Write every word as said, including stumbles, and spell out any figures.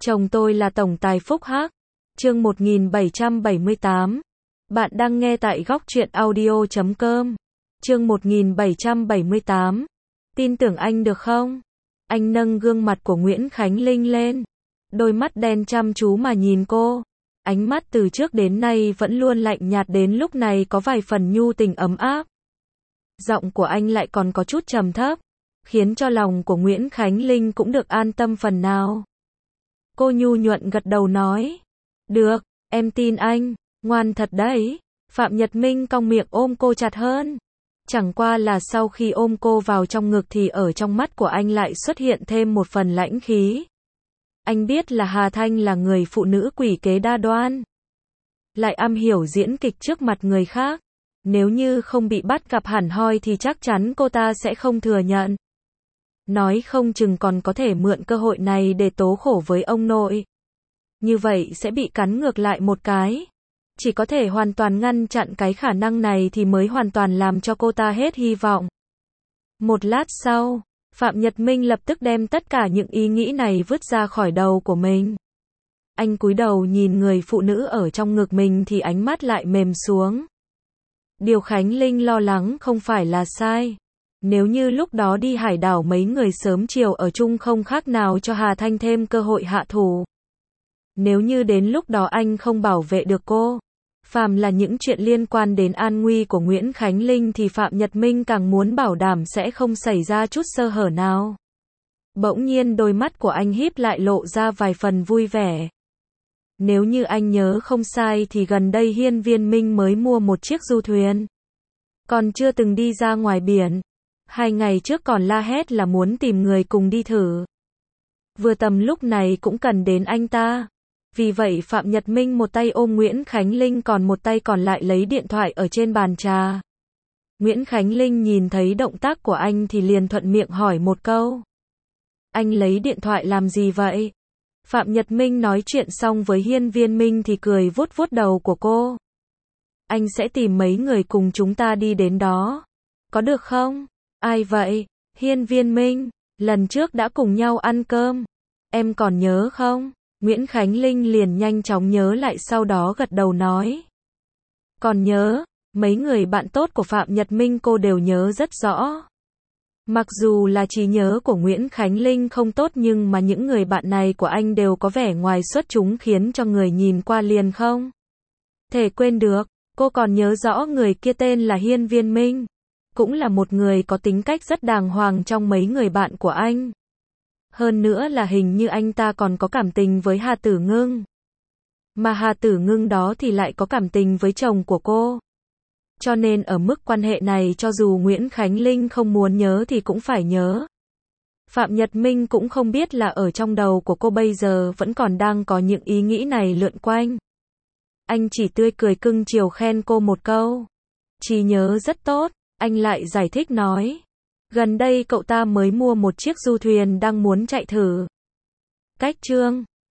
Chồng tôi là tổng tài Phúc Hắc. Chương một nghìn bảy trăm bảy mươi tám. Bạn đang nghe tại góc truyện audio chấm com. Chương một nghìn bảy trăm bảy mươi tám. Tin tưởng anh được không? Anh nâng gương mặt của Nguyễn Khánh Linh lên. Đôi mắt đen chăm chú mà nhìn cô. Ánh mắt từ trước đến nay vẫn luôn lạnh nhạt đến lúc này có vài phần nhu tình ấm áp. Giọng của anh lại còn có chút trầm thấp, khiến cho lòng của Nguyễn Khánh Linh cũng được an tâm phần nào. Cô nhu nhuận gật đầu nói. Được, em tin anh, ngoan thật đấy. Phạm Nhật Minh cong miệng ôm cô chặt hơn. Chẳng qua là sau khi ôm cô vào trong ngực thì ở trong mắt của anh lại xuất hiện thêm một phần lãnh khí. Anh biết là Hà Thanh là người phụ nữ quỷ kế đa đoan, lại am hiểu diễn kịch trước mặt người khác. Nếu như không bị bắt gặp hẳn hoi thì chắc chắn cô ta sẽ không thừa nhận. Nói không chừng còn có thể mượn cơ hội này để tố khổ với ông nội. Như vậy sẽ bị cắn ngược lại một cái. Chỉ có thể hoàn toàn ngăn chặn cái khả năng này thì mới hoàn toàn làm cho cô ta hết hy vọng. Một lát sau, Phạm Nhật Minh lập tức đem tất cả những ý nghĩ này vứt ra khỏi đầu của mình. Anh cúi đầu nhìn người phụ nữ ở trong ngực mình thì ánh mắt lại mềm xuống. Điều Khánh Linh lo lắng không phải là sai. Nếu như lúc đó đi hải đảo mấy người sớm chiều ở chung không khác nào cho Hà Thanh thêm cơ hội hạ thủ. Nếu như đến lúc đó anh không bảo vệ được cô, phàm là những chuyện liên quan đến an nguy của Nguyễn Khánh Linh thì Phạm Nhật Minh càng muốn bảo đảm sẽ không xảy ra chút sơ hở nào. Bỗng nhiên đôi mắt của anh híp lại lộ ra vài phần vui vẻ. Nếu như anh nhớ không sai thì gần đây Hiên Viên Minh mới mua một chiếc du thuyền. Còn chưa từng đi ra ngoài biển. Hai ngày trước còn la hét là muốn tìm người cùng đi thử. Vừa tầm lúc này cũng cần đến anh ta. Vì vậy Phạm Nhật Minh một tay ôm Nguyễn Khánh Linh còn một tay còn lại lấy điện thoại ở trên bàn trà. Nguyễn Khánh Linh nhìn thấy động tác của anh thì liền thuận miệng hỏi một câu. Anh lấy điện thoại làm gì vậy? Phạm Nhật Minh nói chuyện xong với Hiên Viên Minh thì cười vuốt vuốt đầu của cô. Anh sẽ tìm mấy người cùng chúng ta đi đến đó. Có được không? Ai vậy? Hiên Viên Minh, lần trước đã cùng nhau ăn cơm. Em còn nhớ không? Nguyễn Khánh Linh liền nhanh chóng nhớ lại sau đó gật đầu nói. Còn nhớ, mấy người bạn tốt của Phạm Nhật Minh cô đều nhớ rất rõ. Mặc dù là trí nhớ của Nguyễn Khánh Linh không tốt nhưng mà những người bạn này của anh đều có vẻ ngoài xuất chúng khiến cho người nhìn qua liền không thể quên được. Cô còn nhớ rõ người kia tên là Hiên Viên Minh. Cũng là một người có tính cách rất đàng hoàng trong mấy người bạn của anh. Hơn nữa là hình như anh ta còn có cảm tình với Hà Tử Ngưng. Mà Hà Tử Ngưng đó thì lại có cảm tình với chồng của cô. Cho nên ở mức quan hệ này cho dù Nguyễn Khánh Linh không muốn nhớ thì cũng phải nhớ. Phạm Nhật Minh cũng không biết là ở trong đầu của cô bây giờ vẫn còn đang có những ý nghĩ này lượn quanh. Anh chỉ tươi cười cưng chiều khen cô một câu. Trí nhớ rất tốt, anh lại giải thích nói. Gần đây cậu ta mới mua một chiếc du thuyền đang muốn chạy thử. Cách chương